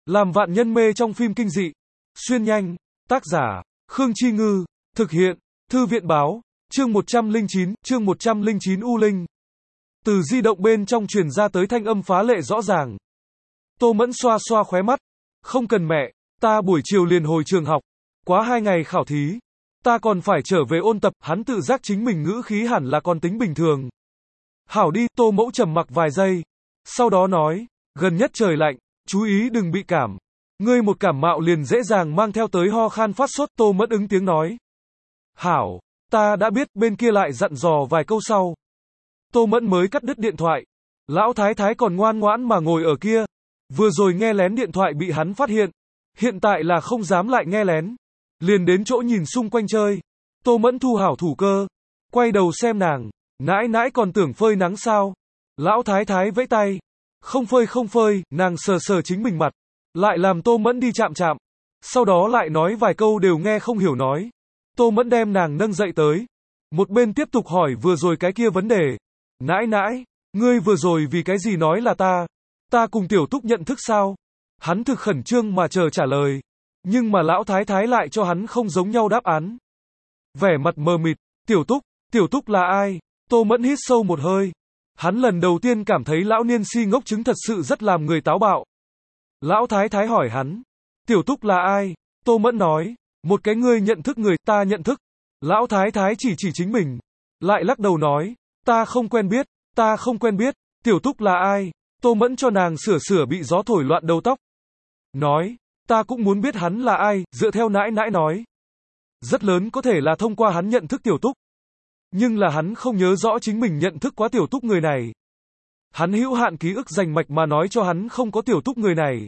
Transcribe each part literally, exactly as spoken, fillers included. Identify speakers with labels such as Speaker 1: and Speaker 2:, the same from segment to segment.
Speaker 1: Làm vạn nhân mê trong phim kinh dị. Xuyên nhanh. Tác giả, Khương Chi Ngư. Thực hiện, Thư viện báo. Chương một trăm lẻ chín, chương một trăm lẻ chín U Linh. Từ di động bên trong truyền ra tới thanh âm phá lệ rõ ràng. Tô Mẫn xoa xoa khóe mắt. Không cần mẹ, ta buổi chiều liền hồi trường học. Quá hai ngày khảo thí. Ta còn phải trở về ôn tập, hắn tự giác chính mình ngữ khí hẳn là còn tính bình thường. Hảo đi, Tô Mẫu trầm mặc vài giây. Sau đó nói, gần nhất trời lạnh, chú ý đừng bị cảm. Ngươi một cảm mạo liền dễ dàng mang theo tới ho khan phát sốt. Tô Mẫn ứng tiếng nói. Hảo, ta đã biết. Bên kia lại dặn dò vài câu sau. Tô Mẫn mới cắt đứt điện thoại. Lão Thái Thái còn ngoan ngoãn mà ngồi ở kia. Vừa rồi nghe lén điện thoại bị hắn phát hiện. Hiện tại là không dám lại nghe lén. Liền đến chỗ nhìn xung quanh chơi. Tô Mẫn thu hảo thủ cơ. Quay đầu xem nàng. Nãi nãi còn tưởng phơi nắng sao? Lão Thái Thái vẫy tay. Không phơi không phơi, nàng sờ sờ chính mình mặt. Lại làm Tô Mẫn đi chạm chạm. Sau đó lại nói vài câu đều nghe không hiểu nói. Tô Mẫn đem nàng nâng dậy tới. Một bên tiếp tục hỏi vừa rồi cái kia vấn đề. Nãi nãi, ngươi vừa rồi vì cái gì nói là ta? Ta cùng Tiểu Túc nhận thức sao? Hắn thực khẩn trương mà chờ trả lời. Nhưng mà Lão Thái Thái lại cho hắn không giống nhau đáp án. Vẻ mặt mờ mịt, Tiểu Túc, Tiểu Túc là ai? Tô Mẫn hít sâu một hơi. Hắn lần đầu tiên cảm thấy lão niên si ngốc chứng thật sự rất làm người táo bạo. Lão Thái Thái hỏi hắn. Tiểu Túc là ai? Tô Mẫn nói. Một cái ngươi nhận thức người, ta nhận thức. Lão Thái Thái chỉ chỉ chính mình. Lại lắc đầu nói. Ta không quen biết, ta không quen biết. Tiểu Túc là ai? Tô Mẫn cho nàng sửa sửa bị gió thổi loạn đầu tóc. Nói. Ta cũng muốn biết hắn là ai, dựa theo nãi nãi nói. Rất lớn có thể là thông qua hắn nhận thức Tiểu Túc. Nhưng là hắn không nhớ rõ chính mình nhận thức quá Tiểu Túc người này. Hắn hữu hạn ký ức rành mạch mà nói cho hắn không có Tiểu Túc người này.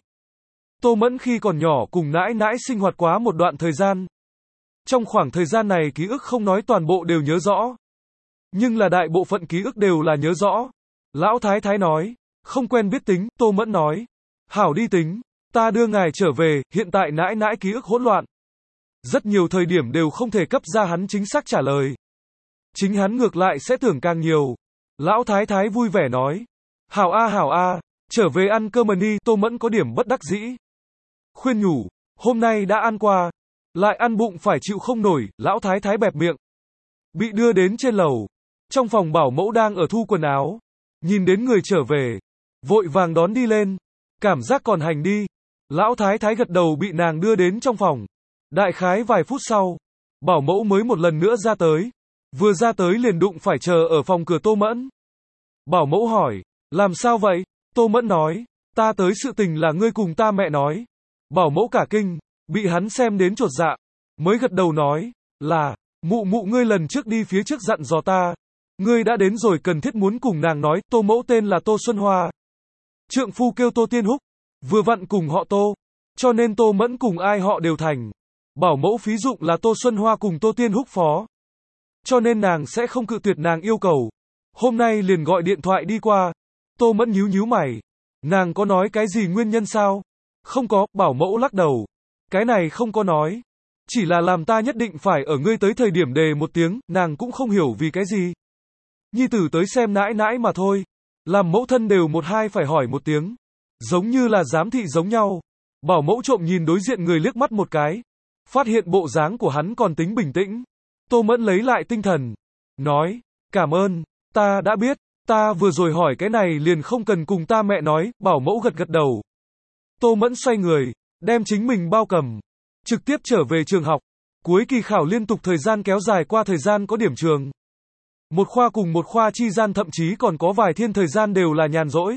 Speaker 1: Tô Mẫn khi còn nhỏ cùng nãi nãi sinh hoạt quá một đoạn thời gian. Trong khoảng thời gian này ký ức không nói toàn bộ đều nhớ rõ. Nhưng là đại bộ phận ký ức đều là nhớ rõ. Lão Thái Thái nói, không quen biết tính. Tô Mẫn nói, hảo đi tính, ta đưa ngài trở về. Hiện tại nãi nãi ký ức hỗn loạn. Rất nhiều thời điểm đều không thể cấp ra hắn chính xác trả lời. Chính hắn ngược lại sẽ tưởng càng nhiều. Lão Thái Thái vui vẻ nói. Hảo a hảo a, trở về ăn cơm mà đi. Tô Mẫn có điểm bất đắc dĩ. Khuyên nhủ, hôm nay đã ăn qua. Lại ăn bụng phải chịu không nổi. Lão Thái Thái bẹp miệng. Bị đưa đến trên lầu. Trong phòng bảo mẫu đang ở thu quần áo. Nhìn đến người trở về. Vội vàng đón đi lên. Cảm giác còn hành đi. Lão Thái Thái gật đầu bị nàng đưa đến trong phòng. Đại khái vài phút sau. Bảo mẫu mới một lần nữa ra tới. Vừa ra tới liền đụng phải chờ ở phòng cửa Tô Mẫn. Bảo mẫu hỏi, làm sao vậy? Tô Mẫn nói, ta tới sự tình là ngươi cùng ta mẹ nói. Bảo mẫu cả kinh, bị hắn xem đến chột dạ. Mới gật đầu nói, là, mụ mụ ngươi lần trước đi phía trước dặn dò ta. Ngươi đã đến rồi cần thiết muốn cùng nàng nói. Tô mẫu tên là Tô Xuân Hoa. Trượng phu kêu Tô Tiên Húc. Vừa vặn cùng họ Tô. Cho nên Tô Mẫn cùng ai họ đều thành. Bảo mẫu phí dụng là Tô Xuân Hoa cùng Tô Tiên Húc phó. Cho nên nàng sẽ không cự tuyệt nàng yêu cầu. Hôm nay liền gọi điện thoại đi qua. Tô Mẫn nhíu nhíu mày. Nàng có nói cái gì nguyên nhân sao? Không có. Bảo mẫu lắc đầu. Cái này không có nói. Chỉ là làm ta nhất định phải ở ngươi tới thời điểm đề một tiếng. Nàng cũng không hiểu vì cái gì. Nhi tử tới xem nãi nãi mà thôi. Làm mẫu thân đều một hai phải hỏi một tiếng. Giống như là giám thị giống nhau. Bảo mẫu trộm nhìn đối diện người liếc mắt một cái. Phát hiện bộ dáng của hắn còn tính bình tĩnh. Tô Mẫn lấy lại tinh thần. Nói, cảm ơn, ta đã biết, ta vừa rồi hỏi cái này liền không cần cùng ta mẹ nói. Bảo mẫu gật gật đầu. Tô Mẫn xoay người, đem chính mình bao cầm. Trực tiếp trở về trường học. Cuối kỳ khảo liên tục thời gian kéo dài qua thời gian có điểm trường. Một khoa cùng một khoa chi gian thậm chí còn có vài thiên thời gian đều là nhàn rỗi.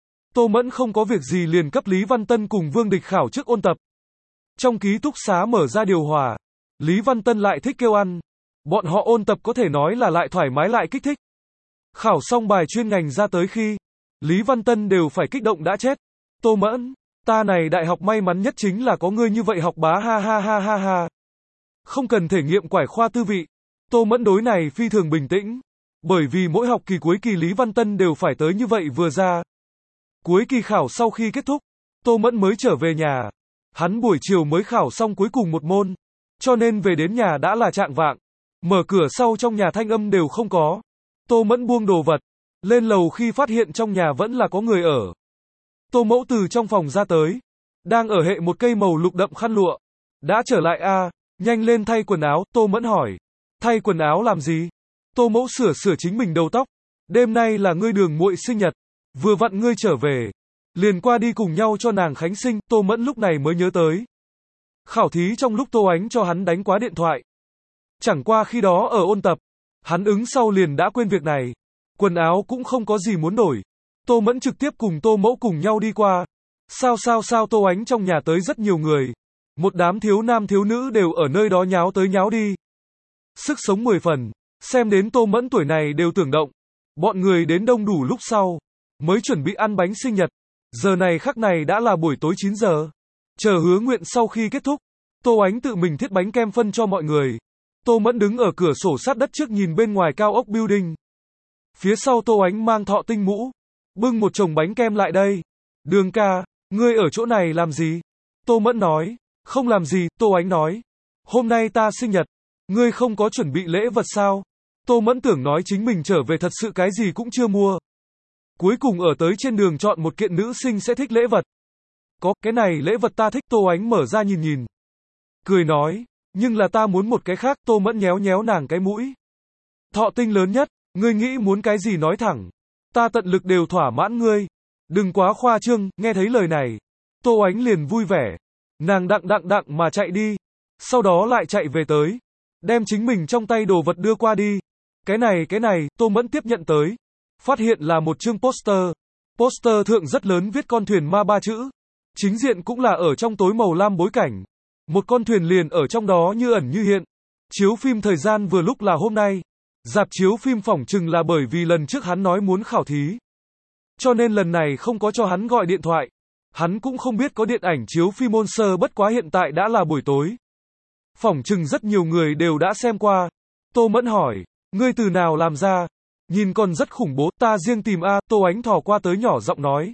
Speaker 1: Tô Mẫn không có việc gì liền cấp Lý Văn Tân cùng Vương Địch khảo trước ôn tập. Trong ký túc xá mở ra điều hòa. Lý Văn Tân lại thích kêu ăn. Bọn họ ôn tập có thể nói là lại thoải mái lại kích thích. Khảo xong bài chuyên ngành ra tới khi, Lý Văn Tân đều phải kích động đã chết. Tô Mẫn, ta này đại học may mắn nhất chính là có ngươi như vậy học bá ha ha ha ha ha. Không cần thể nghiệm quải khoa tư vị. Tô Mẫn đối này phi thường bình tĩnh. Bởi vì mỗi học kỳ cuối kỳ Lý Văn Tân đều phải tới như vậy vừa ra. Cuối kỳ khảo sau khi kết thúc, Tô Mẫn mới trở về nhà. Hắn buổi chiều mới khảo xong cuối cùng một môn. Cho nên về đến nhà đã là trạng vạng. Mở cửa sau trong nhà thanh âm đều không có. Tô Mẫn buông đồ vật. Lên lầu khi phát hiện trong nhà vẫn là có người ở. Tô Mẫu từ trong phòng ra tới. đang ở hệ một cây màu lục đậm khăn lụa. Đã trở lại à, nhanh lên thay quần áo, Tô Mẫn hỏi. Thay quần áo làm gì? Tô Mẫu sửa sửa chính mình đầu tóc. Đêm nay là ngươi Đường muội sinh nhật. Vừa vặn ngươi trở về. Liền qua đi cùng nhau cho nàng khánh sinh, Tô Mẫn lúc này mới nhớ tới. Khảo thí trong lúc Tô Ánh cho hắn đánh quá điện thoại. Chẳng qua khi đó ở ôn tập. Hắn ứng sau liền đã quên việc này. Quần áo cũng không có gì muốn đổi. Tô Mẫn trực tiếp cùng Tô Mẫu cùng nhau đi qua. Sao sao sao Tô Ánh trong nhà tới rất nhiều người. Một đám thiếu nam thiếu nữ đều ở nơi đó nháo tới nháo đi. Sức sống mười phần. Xem đến Tô Mẫn tuổi này đều tưởng động. Bọn người đến đông đủ lúc sau. Mới chuẩn bị ăn bánh sinh nhật. Giờ này khắc này đã là buổi tối chín giờ. Chờ hứa nguyện sau khi kết thúc. Tô Ánh tự mình thiết bánh kem phân cho mọi người. Tô Mẫn đứng ở cửa sổ sát đất trước nhìn bên ngoài cao ốc building. Phía sau Tô Ánh mang thọ tinh mũ. Bưng một chồng bánh kem lại đây. Đường ca, ngươi ở chỗ này làm gì? Tô Mẫn nói. Không làm gì, Tô Ánh nói. Hôm nay ta sinh nhật. Ngươi không có chuẩn bị lễ vật sao? Tô Mẫn tưởng nói chính mình trở về thật sự cái gì cũng chưa mua. Cuối cùng ở tới trên đường chọn một kiện nữ sinh sẽ thích lễ vật. Có, cái này lễ vật ta thích, Tô Ánh mở ra nhìn nhìn. Cười nói, nhưng là ta muốn một cái khác, Tô Mẫn nhéo nhéo nàng cái mũi. Thọ tinh lớn nhất, ngươi nghĩ muốn cái gì nói thẳng. Ta tận lực đều thỏa mãn ngươi. Đừng quá khoa trương, nghe thấy lời này. Tô Ánh liền vui vẻ. Nàng đặng đặng đặng mà chạy đi. Sau đó lại chạy về tới. Đem chính mình trong tay đồ vật đưa qua đi. Cái này cái này, Tô Mẫn tiếp nhận tới. Phát hiện là một chương poster. Poster thượng rất lớn viết con thuyền ma ba chữ. Chính diện cũng là ở trong tối màu lam bối cảnh. Một con thuyền liền ở trong đó như ẩn như hiện. Chiếu phim thời gian vừa lúc là hôm nay. Rạp chiếu phim phỏng chừng là bởi vì lần trước hắn nói muốn khảo thí. Cho nên lần này không có cho hắn gọi điện thoại. Hắn cũng không biết có điện ảnh chiếu phim Monster, bất quá hiện tại đã là buổi tối. Phỏng chừng rất nhiều người đều đã xem qua. Tô Mẫn hỏi, ngươi từ nào làm ra? Nhìn còn rất khủng bố, ta riêng tìm a, Tô Ánh thò qua tới nhỏ giọng nói.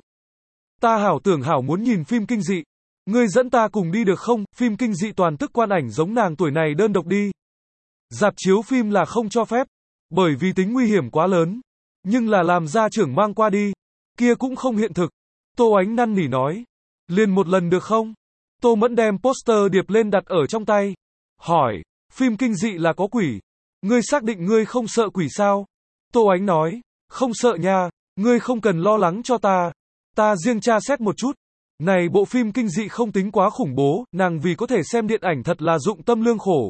Speaker 1: Ta hảo tưởng hảo muốn nhìn phim kinh dị. Ngươi dẫn ta cùng đi được không? Phim kinh dị toàn tức quan ảnh giống nàng tuổi này đơn độc đi. Rạp chiếu phim là không cho phép. Bởi vì tính nguy hiểm quá lớn. Nhưng là làm gia trưởng mang qua đi. Kia cũng không hiện thực. Tô Ánh năn nỉ nói. Liền một lần được không? Tô Mẫn đem poster điệp lên đặt ở trong tay. Hỏi, phim kinh dị là có quỷ. Ngươi xác định ngươi không sợ quỷ sao? Tô Ánh nói, không sợ nha, ngươi không cần lo lắng cho ta. Ta riêng tra xét một chút. Này bộ phim kinh dị không tính quá khủng bố, nàng vì có thể xem điện ảnh thật là dụng tâm lương khổ.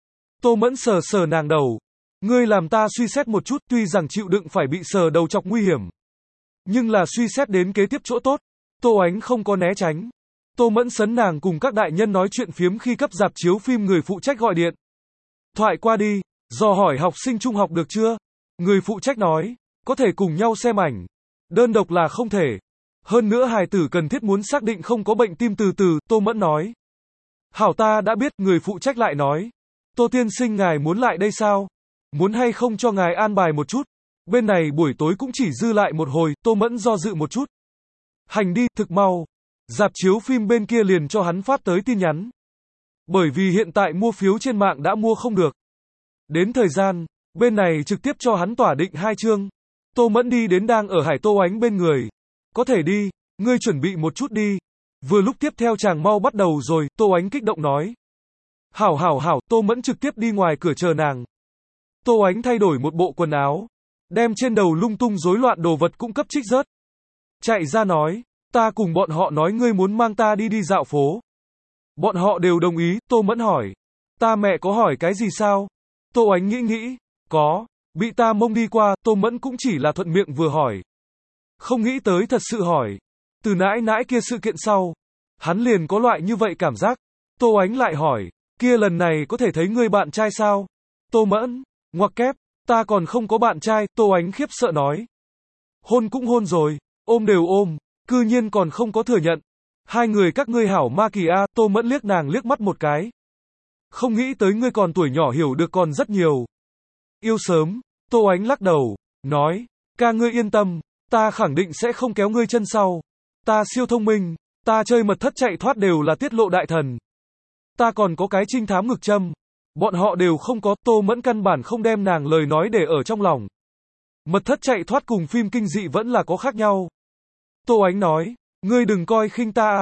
Speaker 1: Tô Mẫn sờ sờ nàng đầu. Ngươi làm ta suy xét một chút, tuy rằng chịu đựng phải bị sờ đầu chọc nguy hiểm. Nhưng là suy xét đến kế tiếp chỗ tốt. Tô Ánh không có né tránh. Tô Mẫn sấn nàng cùng các đại nhân nói chuyện phiếm khi cấp rạp chiếu phim người phụ trách gọi điện. Thoại qua đi, dò hỏi học sinh trung học được chưa? Người phụ trách nói, có thể cùng nhau xem ảnh. Đơn độc là không thể. Hơn nữa hài tử cần thiết muốn xác định không có bệnh tim từ từ, Tô Mẫn nói. Hảo ta đã biết, người phụ trách lại nói. Tô tiên sinh ngài muốn lại đây sao? Muốn hay không cho ngài an bài một chút? Bên này buổi tối cũng chỉ dư lại một hồi, Tô Mẫn do dự một chút. Hành đi, thực mau. Rạp chiếu phim bên kia liền cho hắn phát tới tin nhắn. Bởi vì hiện tại mua phiếu trên mạng đã mua không được. Đến thời gian, bên này trực tiếp cho hắn tỏa định hai chương. Tô Mẫn đi đến đang ở Hải Tô Ánh bên người. Có thể đi, ngươi chuẩn bị một chút đi. Vừa lúc tiếp theo chàng mau bắt đầu rồi, Tô Ánh kích động nói. Hảo hảo hảo, Tô Mẫn trực tiếp đi ngoài cửa chờ nàng. Tô Ánh thay đổi một bộ quần áo. Đem trên đầu lung tung rối loạn đồ vật cũng cấp trích rớt. Chạy ra nói, ta cùng bọn họ nói ngươi muốn mang ta đi đi dạo phố. Bọn họ đều đồng ý, Tô Mẫn hỏi. Ta mẹ có hỏi cái gì sao? Tô Ánh nghĩ nghĩ, có, bị ta mông đi qua, Tô Mẫn cũng chỉ là thuận miệng vừa hỏi. Không nghĩ tới thật sự hỏi. Từ nãi nãi kia sự kiện sau, hắn liền có loại như vậy cảm giác. Tô Ánh lại hỏi, kia lần này có thể thấy ngươi bạn trai sao? Tô Mẫn, ngoặc kép, ta còn không có bạn trai, Tô Ánh khiếp sợ nói. Hôn cũng hôn rồi, ôm đều ôm, cư nhiên còn không có thừa nhận. Hai người các ngươi hảo ma kỳ a, Tô Mẫn liếc nàng liếc mắt một cái. Không nghĩ tới ngươi còn tuổi nhỏ hiểu được còn rất nhiều. Yêu sớm, Tô Ánh lắc đầu, nói, ca ngươi yên tâm, ta khẳng định sẽ không kéo ngươi chân sau. Ta siêu thông minh, ta chơi mật thất chạy thoát đều là tiết lộ đại thần. Ta còn có cái trinh thám ngực châm. Bọn họ đều không có, Tô Mẫn căn bản không đem nàng lời nói để ở trong lòng. Mật thất chạy thoát cùng phim kinh dị vẫn là có khác nhau. Tô Ánh nói, ngươi đừng coi khinh ta à.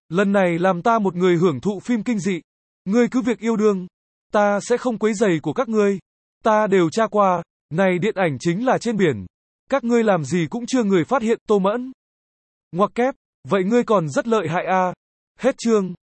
Speaker 1: Lần này làm ta một người hưởng thụ phim kinh dị. Ngươi cứ việc yêu đương. Ta sẽ không quấy rầy của các ngươi. Ta đều tra qua. Này điện ảnh chính là trên biển. Các ngươi làm gì cũng chưa người phát hiện, Tô Mẫn. Ngoặc kép. Vậy ngươi còn rất lợi hại a. Hết chương.